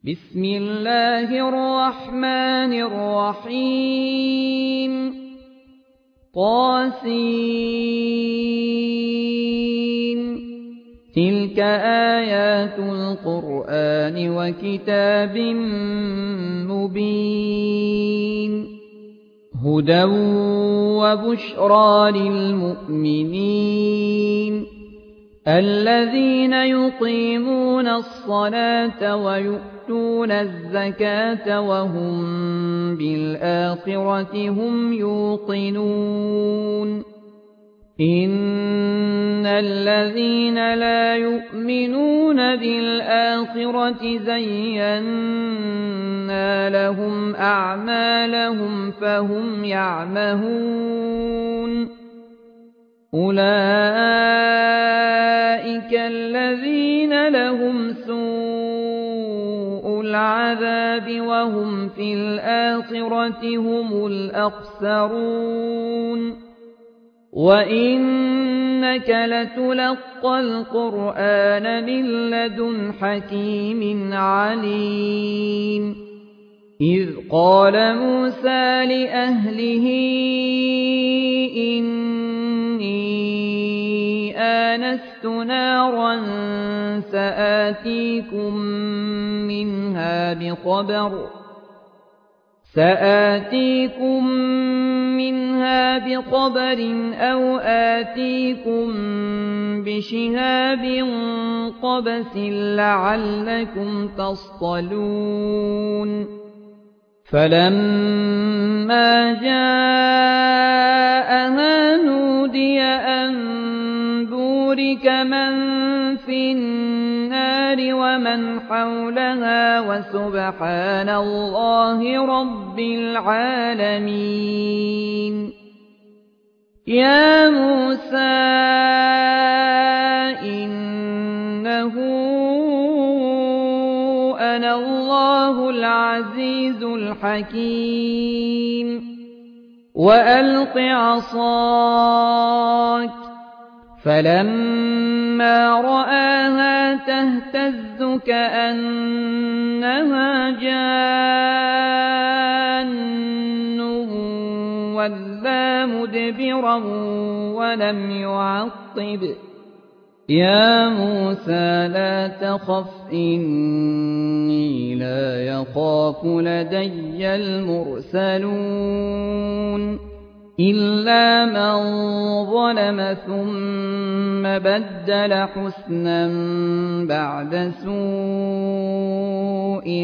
بسم الله الرحمن الرحيم طاسين تلك آيات القرآن وكتاب مبين هدى وبشرى للمؤمنين الذين يقيمون الصلاة ويؤتون الزكاة وهم بالآخرة هم يوقنون إن الذين لا يؤمنون بالآخرة زينا لهم أعمالهم فهم يعمهون أولئك الذين لهم سوء العذاب وهم في الآخرة هم الأخسرون وإنك لتلقى القرآن من لدن حكيم عليم إذ قال موسى لأهله إني آنست نارا سآتيكم منها بخبر أو آتيكم بشهاب قبس لعلكم تصطلون فلما جاءها نودي أن بورك من في النار ومن حولها وسبحان الله رب العالمين يا موسى إنه أنا الله العزيز الحكيم وألق عصاك فلما رآها تهتز كأنها جان ولا مدبرا ولم يعقب يا موسى لا تخف إني لا يخاف لدي المرسلون إلا من ظلم ثم بدل حسنا بعد سوء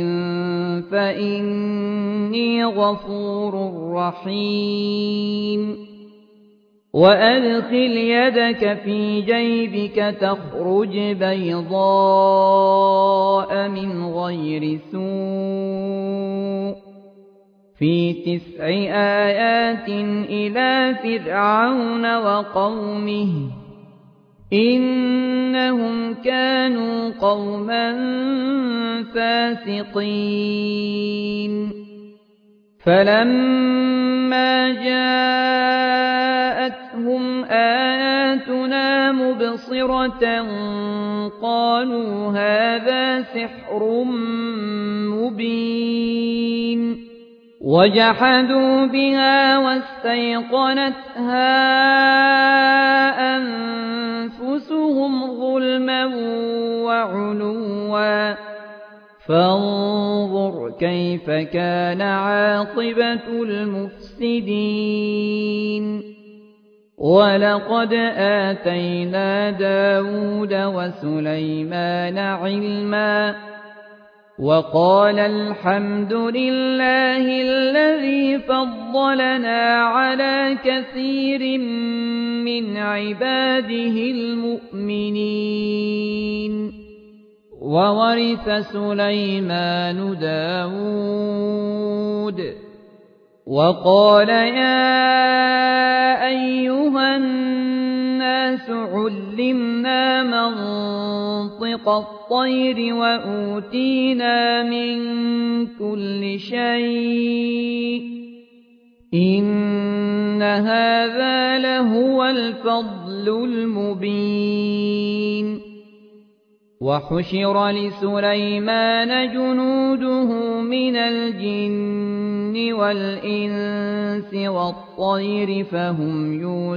فإني غفور رحيم وأدخل يدك في جيبك تخرج بيضاء من غير سوء في 9 آيات إلى فرعون وقومه إنهم كانوا قوما فاسقين فلما جاءتهم آياتنا مبصرة قالوا هذا سحر مبين وجحدوا بها واستيقنتها أنفسهم ظلما وعلوا فانظر كيف كان عاقبة المفسدين ولقد آتينا داود وسليمان علما وقال الحمد لله الذي فضلنا على كثير من عباده المؤمنين وورث سليمان داود وقال يا أيها الناس علمنا منطق الطير وأوتينا من كل شيء إن هذا لهو الفضل المبين وحشر لسليمان جنوده من الجن والإنس والطير فهم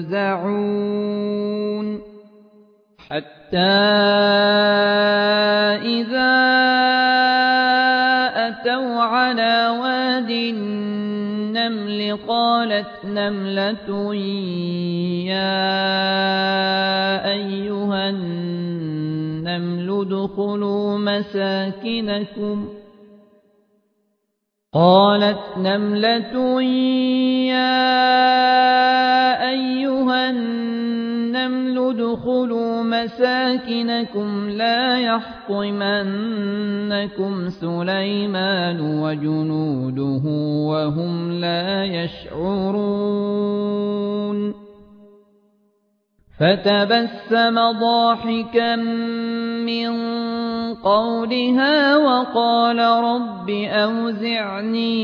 يوزعون حتى إذا أتوا على واد النمل قالت نملة يا أيها النمل ادخلوا مساكنكم لا يحطمنكم سليمان وجنوده وهم لا يشعرون فتبسم ضاحكا من قولها وقال رب أوزعني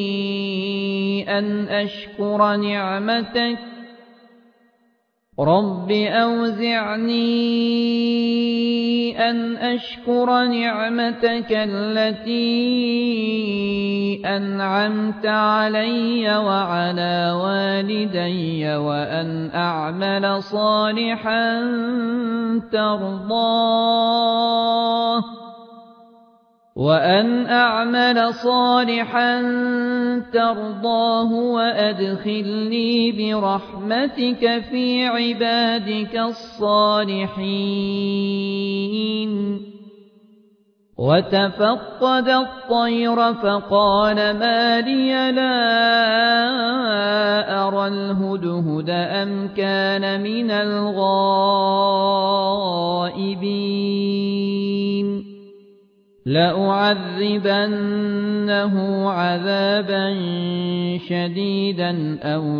أن أشكر نعمتك التي أنعمت علي وعلى والدي وأن أعمل صالحا ترضاه وأدخلني برحمتك في عبادك الصالحين وتفقد الطير فقال ما لي لا أرى الهدهد أم كان من الغائبين لأعذبنه عذابا شديدا أو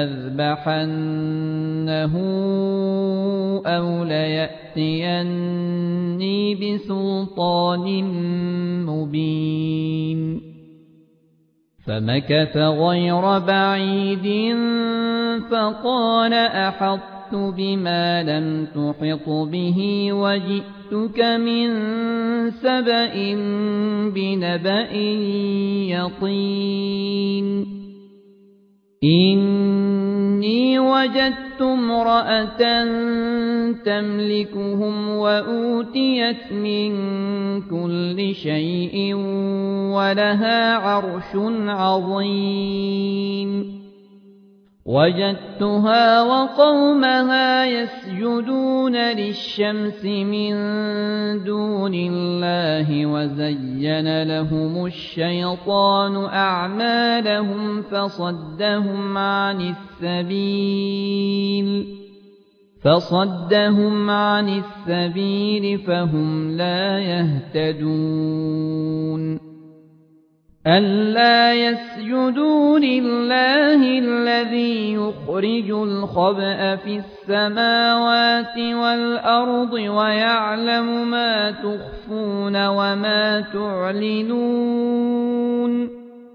لأذبحنه أو ليأتيني بسلطان مبين فمكث غير بعيد فقال أحطت بما لم تحط به وجئتك من سبأ بنبأ يقين إني وجدت امرأة تملكهم وأوتيت من كل شيء ولها عرش عظيم وجدتها وقومها يسجدون للشمس من دون الله وزين لهم الشيطان أعمالهم فصدهم عن السبيل فهم لا يهتدون ألا يسجدوا لله الذي يخرج الخبأ في السماوات والأرض ويعلم ما تخفون وما تعلنون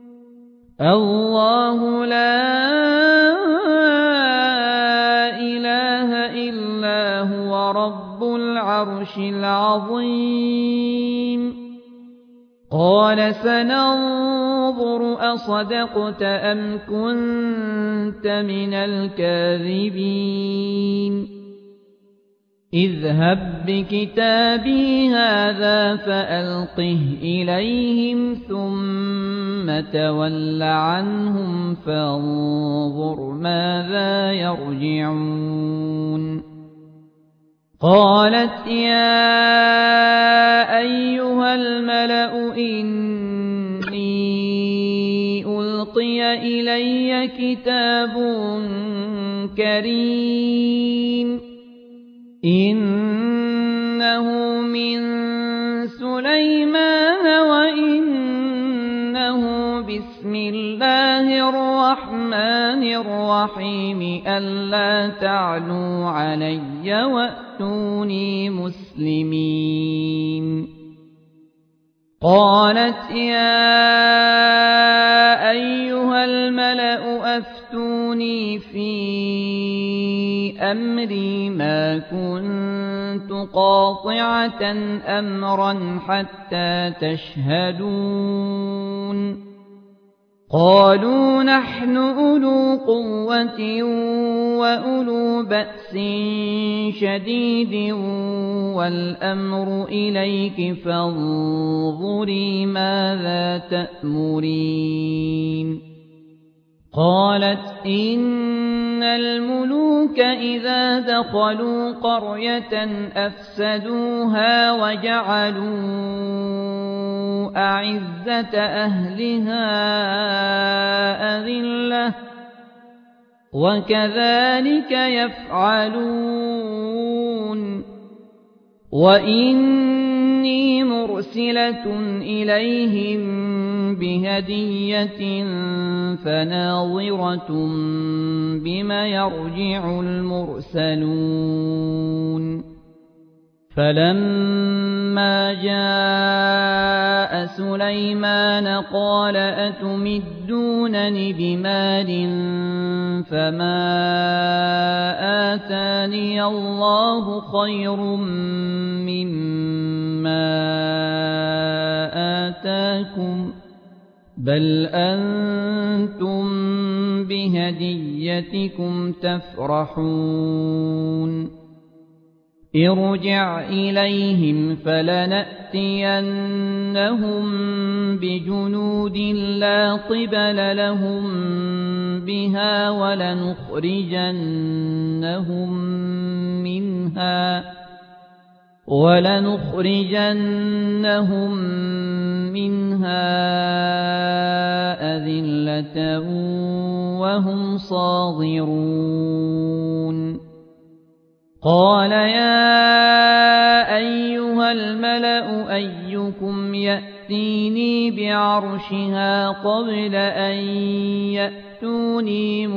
الله لا إله إلا هو رب العرش العظيم قال سننظر أصدقت أم كنت من الكاذبين اذهب بكتابي هذا فألقه إليهم ثم تول عنهم فانظر ماذا يرجعون قالت يا أيها الملأ إني ألقي إلي كتاب كريم إنه من سليمان وإنه بسم الله الرحمن الرحيم ألا تعلوا علي وأتوني مسلمين قالت يا أيها الملأ أفتوني في أمري ما كنت قاطعة أمرا حتى تشهدون قالوا نحن أولو قوة وأولو بأس شديد والأمر إليك فانظري ماذا تأمرين قالت إن الملوك إذا دخلوا قرية أفسدوها وجعلوا أعزة أهلها أذلة وكذلك يفعلون وإني مرسلة إليهم بهدية فناظرة بما يرجع المرسلون فلما جاء سليمان قال أتمدونني بمال فما آتاني الله خير مما آتاكم بل أنتم بهديتكم تفرحون ارجع إليهم فلنأتينهم بجنود لا قبل لهم بها ولنخرجنهم منها أذلة وهم صاغرون قال يا أيها الملأ أيكم يأتيني بعرشها قبل أن يأتوني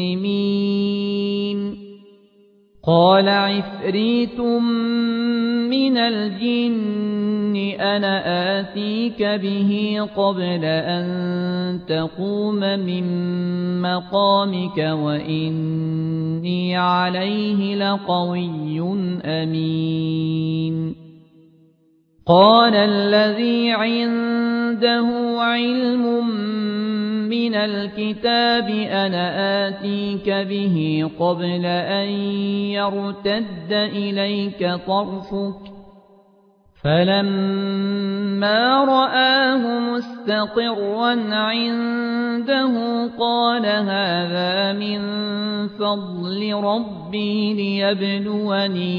مسلمين قال عفريت من الجن أنا آتيك به قبل أن تقوم من مقامك وإني عليه لقوي أمين قال الذي عنده علم من الكتاب أنا آتيك به قبل أن يرتد إليك طرفك فلما رآه مستقرا عنده قال هذا من فضل ربي ليبلوني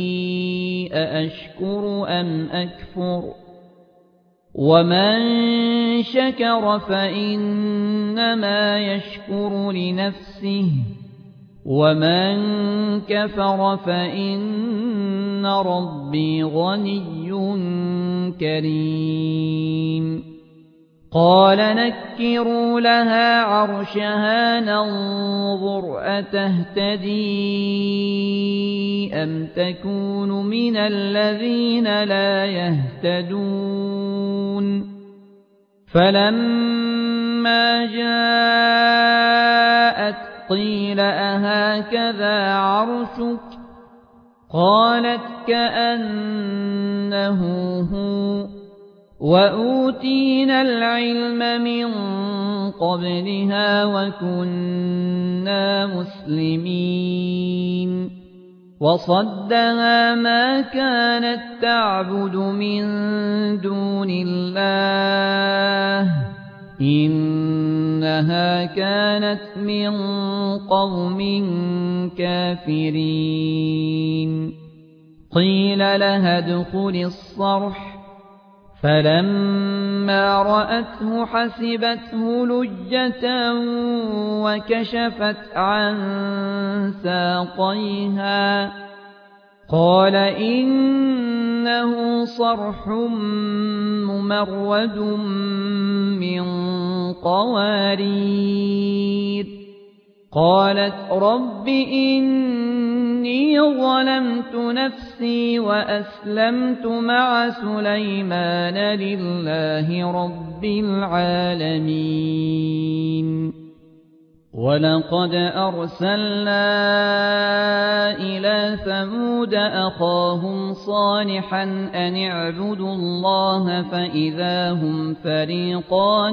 أأشكر أم أكفر ومن شكر فإنما يشكر لنفسه ومن كفر فإن ربي غني كريم قال نكروا لها عرشها ننظر أتهتدي أم تكون من الذين لا يهتدون فلما جاءت قيل أهكذا عرشك قالت كأنه هو وأوتينا العلم من قبلها وكنا مسلمين وصدها ما كانت تعبد من دون الله إنها كانت من قوم كافرين قيل لها ادخل الصرح فلما رأته حسبته لجة وكشفت عن ساقيها قال إنه صرح ممرد من قوارير قالت رب إني ظلمت نفسي وأسلمت مع سليمان لله رب العالمين وَلَقَدْ أَرْسَلْنَا إِلَى ثَمُودَ أَخَاهُمْ صَالِحًا أَنِ اعْبُدُوا اللَّهَ فَإِذَا هُمْ فَرِيقَانِ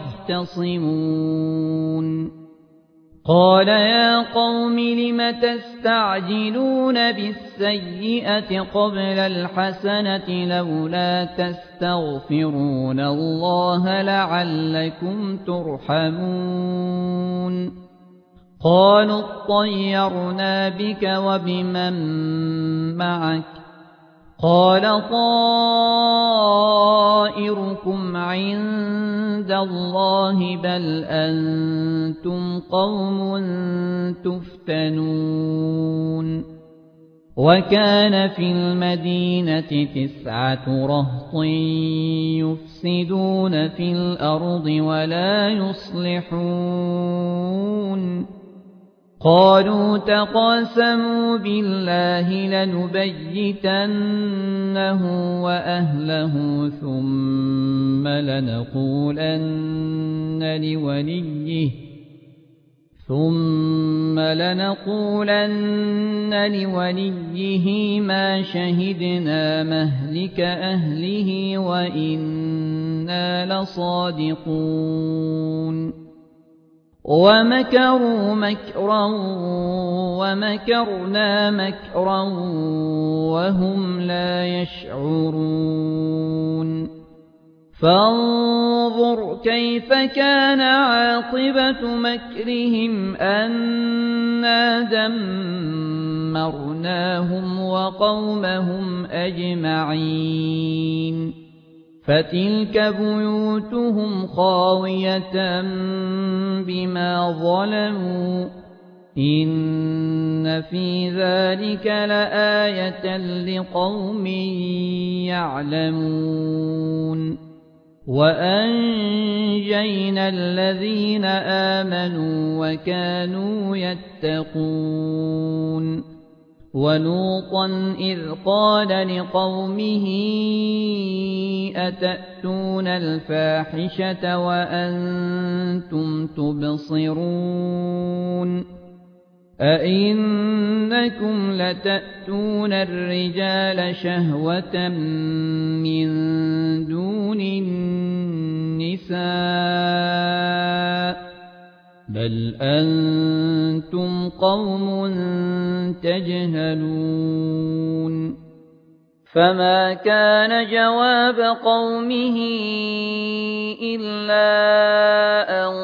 يَخْتَصِمُونَ قَالَ يَا قَوْمِ لِمَ تَسْتَعْجِلُونَ بِالسَّيِّئَةِ قَبْلَ الْحَسَنَةِ لَوْلَا تَسْتَغْفِرُونَ اللَّهَ لَعَلَّكُمْ تُرْحَمُونَ قَالُوا اطَّيَّرْنَا بِكَ وَبِمَن مَّعَكَ قَالَ طَائِرُكُمْ عِندَ اللَّهِ بَلْ أَنتُمْ قَوْمٌ تُفْتَنُونَ وَكَانَ فِي الْمَدِينَةِ 9 رَهْطٍ يُفْسِدُونَ فِي الْأَرْضِ وَلَا يُصْلِحُونَ قَالُوا تَقَاسَمُوا بِاللَّهِ لَنُبَيِّتَنَّهُ وَأَهْلَهُ ثُمَّ لَنَقُولَنَّ لِوَلِيِّهِ مَا شَهِدْنَا مَهْلِكَ أَهْلِهِ وَإِنَّا لَصَادِقُونَ وَمَكَرُوا مَكْرًا وَمَكَرْنَا مَكْرًا وَهُمْ لَا يَشْعُرُونَ فَانظُرْ كَيْفَ كَانَ عَاقِبَةُ مَكْرِهِمْ أَنَّا دَمَّرْنَاهُمْ وَقَوْمَهُمْ أَجْمَعِينَ فَتِلْكَ بُيُوتُهُمْ خَاوِيَةً بِمَا ظَلَمُوا إِنَّ فِي ذَلِكَ لَآيَةً لِقَوْمٍ يَعْلَمُونَ وَأَنجَيْنَا الَّذِينَ آمَنُوا وَكَانُوا يَتَّقُونَ وَلُوطًا إِذْ قَالَ لِقَوْمِهِ أَتَأْتُونَ الْفَاحِشَةَ وَأَنْتُمْ تُبْصِرُونَ أَئِنَّكُمْ لَتَأْتُونَ الرِّجَالَ شَهْوَةً مِّن دُونِ النِّسَاءِ بَلْ أَنْتُمْ قَوْمٌ تَجْهَلُونَ فَمَا كَانَ جَوَابَ قَوْمِهِ إِلَّا أَنْ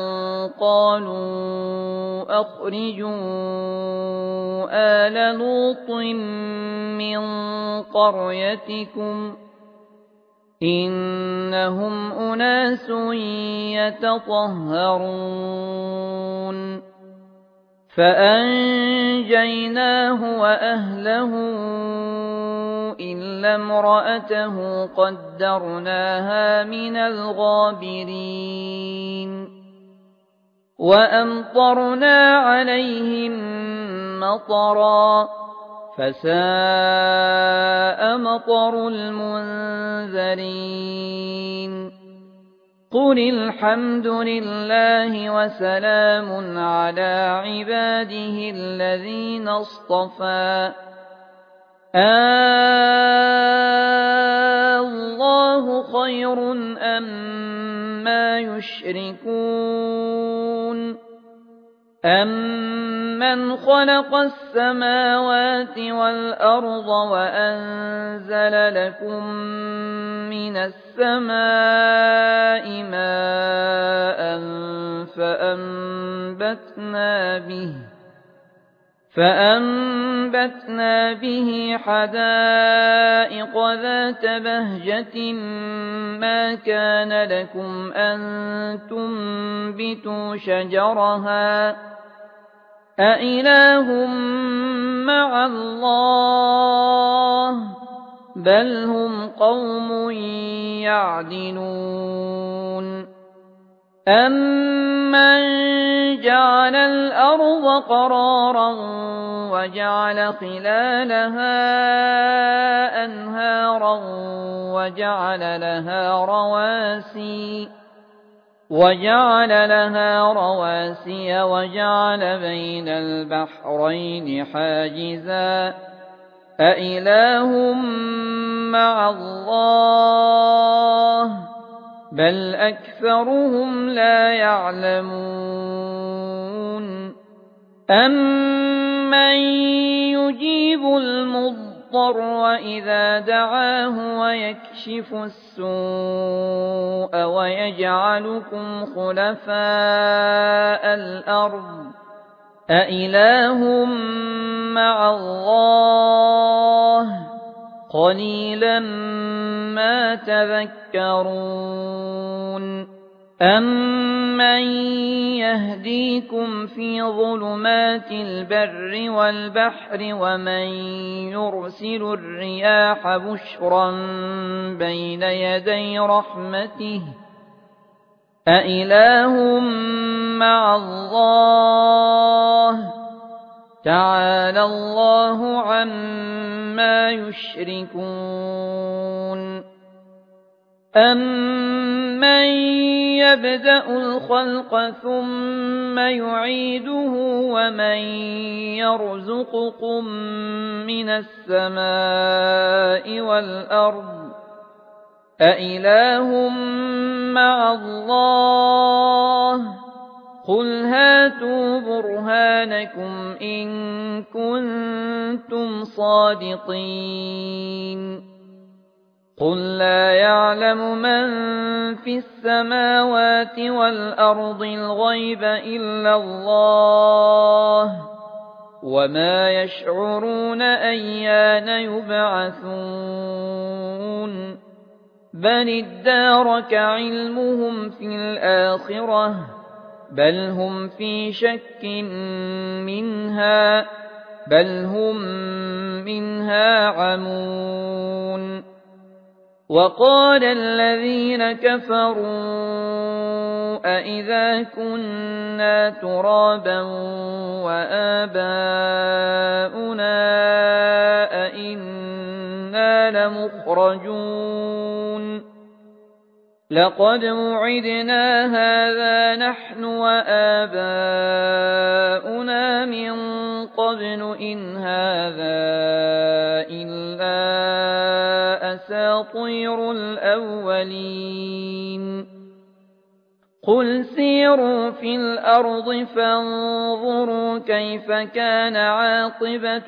قَالُوا أَخْرِجُوا آلَ لُوطٍ مِّن قَرْيَتِكُمْ إِنَّهُمْ أُنَاسٌ يَتَطَهَّرُونَ فَأَنجَيْنَاهُ وَأَهْلَهُ إِلَّا امْرَأَتَهُ قَدَّرْنَاهَا مِنَ الْغَابِرِينَ وَأَمْطَرْنَا عَلَيْهِم مَّطَرًا فَسَاءَ مَطَرُ الْمُنذَرِينَ قُلِ الْحَمْدُ لِلَّهِ وَسَلَامٌ عَلَىٰ عِبَادِهِ الَّذِينَ اصْطَفَىٰ اللَّهُ خَيْرٌ أَمَّا يُشْرِكُونَ أَمَّنْ خَلَقَ السَّمَاوَاتِ وَالْأَرْضَ وَأَنزَلَ لَكُم مِّنَ السَّمَاءِ مَاءً فَأَنبَتْنَا بِهِ حَدَائِقَ ذَاتَ بَهْجَةٍ مَّا كَانَ لَكُمْ أَن تُنبِتُوا شَجَرَهَا أَإِلَٰهٌ مَّعَ اللَّهِ بَلْ هُمْ قَوْمٌ يَعْدِلُونَ أَمَّن جَعَلَ الْأَرْضَ قَرَارًا وَجَعَلَ خِلَالَهَا أَنْهَارًا وَجَعَلَ لَهَا رَوَاسِيَ وجعل لها رواسي وجعل بين البحرين حاجزا أإله مع الله بل أكثرهم لا يعلمون أمن يجيب المضطر إذا دعاه ويكشف السوء ويجعلكم خلفاء الأرض أإله مع الله قليلا ما تذكرون أمن يهديكم في ظلمات البر والبحر ومن يرسل الرياح بشرا بين يدي رحمته أإله مع الله تعالى الله عما يشركون أمن يبدأ الخلق ثم يعيده ومن يرزقكم من السماء والأرض أإله مع الله قل هاتوا برهانكم إن كنتم صادقين قل لا يعلم من في السماوات والأرض الغيب إلا الله وما يشعرون أيان يبعثون بل ادارك علمهم في الآخرة بل هم في شك منها بل هم منها عمون وقال الذين كفروا أإذا كنا ترابا وآباؤنا أإنا لمخرجون لقد وعدنا هذا نحن وآباؤنا من قبل إن هذا إلا أساطير الأولين قل سيروا في الأرض فانظروا كيف كان عاقبة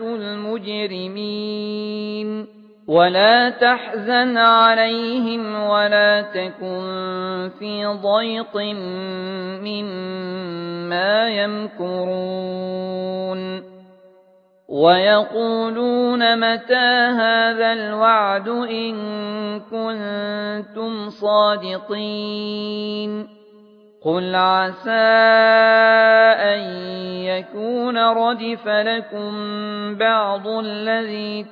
المجرمين ولا تحزن عليهم ولا تكن في ضيق مما يمكرون ويقولون متى هذا الوعد إن كنتم صادقين قل عسى أن يكون ردف لكم بعض الذي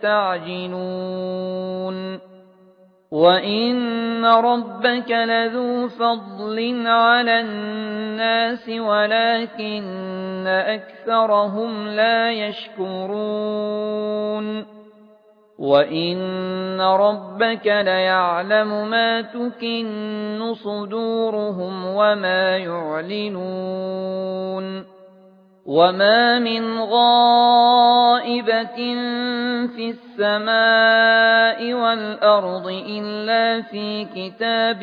تستعجلون وإن ربك لذو فضل على الناس ولكن أكثرهم لا يشكرون وإن ربك ليعلم ما تكن صدورهم وما يعلنون وما من غائبة في السماء والأرض إلا في كتاب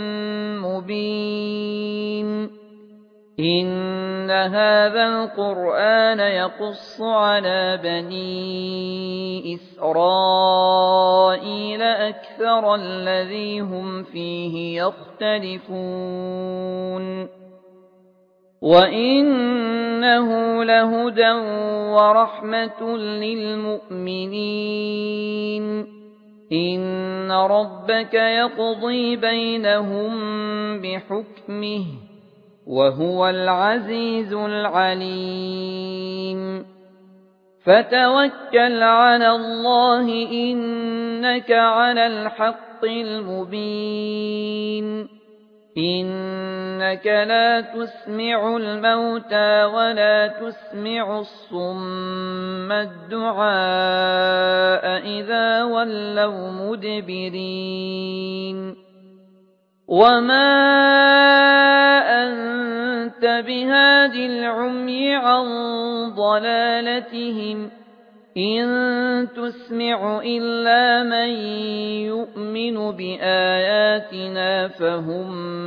مبين إن هذا القرآن يقص على بني إسرائيل أكثر الذي هم فيه يختلفون وإنه لهدى ورحمة للمؤمنين إن ربك يقضي بينهم بحكمه وهو العزيز العليم فتوكل على الله إنك على الحق المبين إنك لا تسمع الموتى ولا تسمع الصم الدعاء إذا ولوا مدبرين وما أنت بهاد العمي عن ضلالتهم إن تسمع إلا من يؤمن بآياتنا فهم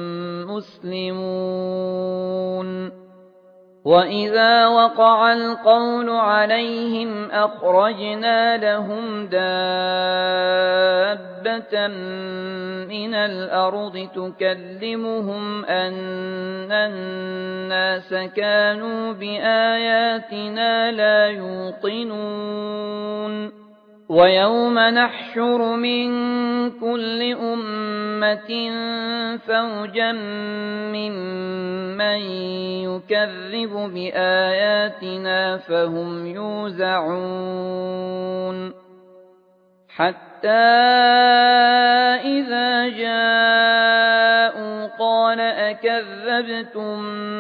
مسلمون وإذا وقع القول عليهم أخرجنا لهم دابة من الأرض تكلمهم أن الناس كانوا بآياتنا لا يوقنون ويوم نحشر من كل أمة فوجا ممن يكذب بآياتنا فهم يوزعون حتى إذا جاءوا قال أكذبتم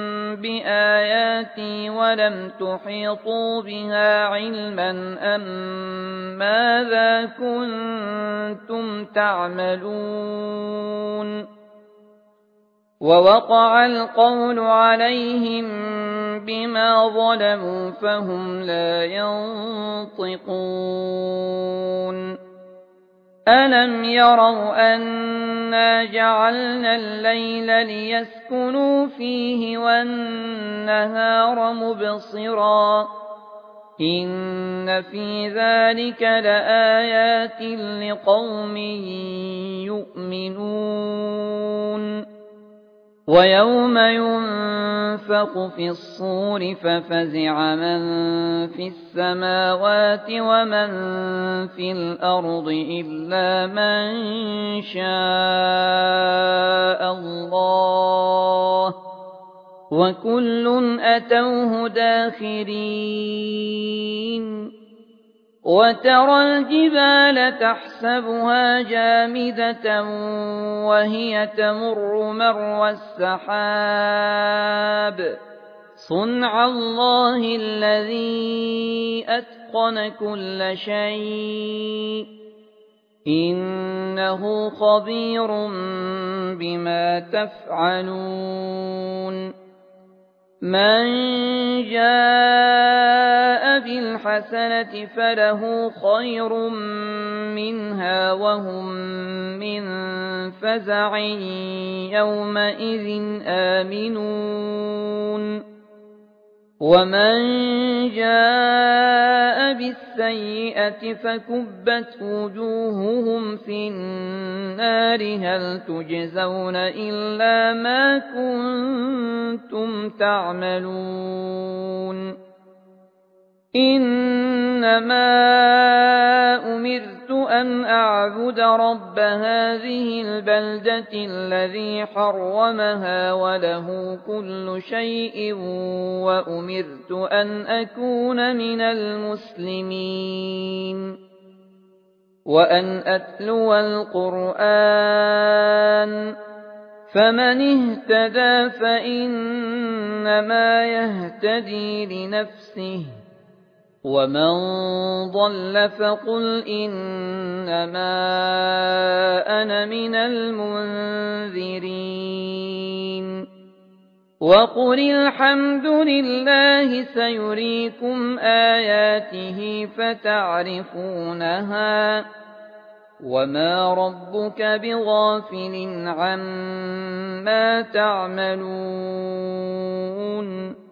بآياتي ولم تحيطوا بها علما أم ماذا كنتم تعملون ووقع القول عليهم بما ظلموا فهم لا ينطقون ألم يروا أنا جعلنا الليل ليسكنوا فيه والنهار مبصرا إن في ذلك لآيات لقوم يؤمنون ويوم ينفخ في الصور ففزع من في السماوات ومن في الأرض إلا من شاء الله وكل أتوه داخرين وترى الجبال تحسبها جامدة وهي تمر مر السحاب صنع الله الذي أتقن كل شيء إنه خبير بما تفعلون من جاء بالحسنة فله خير منها وهم من فزع يومئذ آمنون ومن جاء بالسيئة فكبت وجوههم في النار هل تجزون إلا ما كنتم تعملون إنما أمرت أن أعبد رب هذه البلدة الذي حرمها وله كل شيء وأمرت أن أكون من المسلمين وأن أتلو القرآن فمن اهتدى فإنما يهتدي لنفسه ومن ضل فقل إنما أنا من المنذرين وقل الحمد لله سيريكم آياته فتعرفونها وما ربك بغافل عما تعملون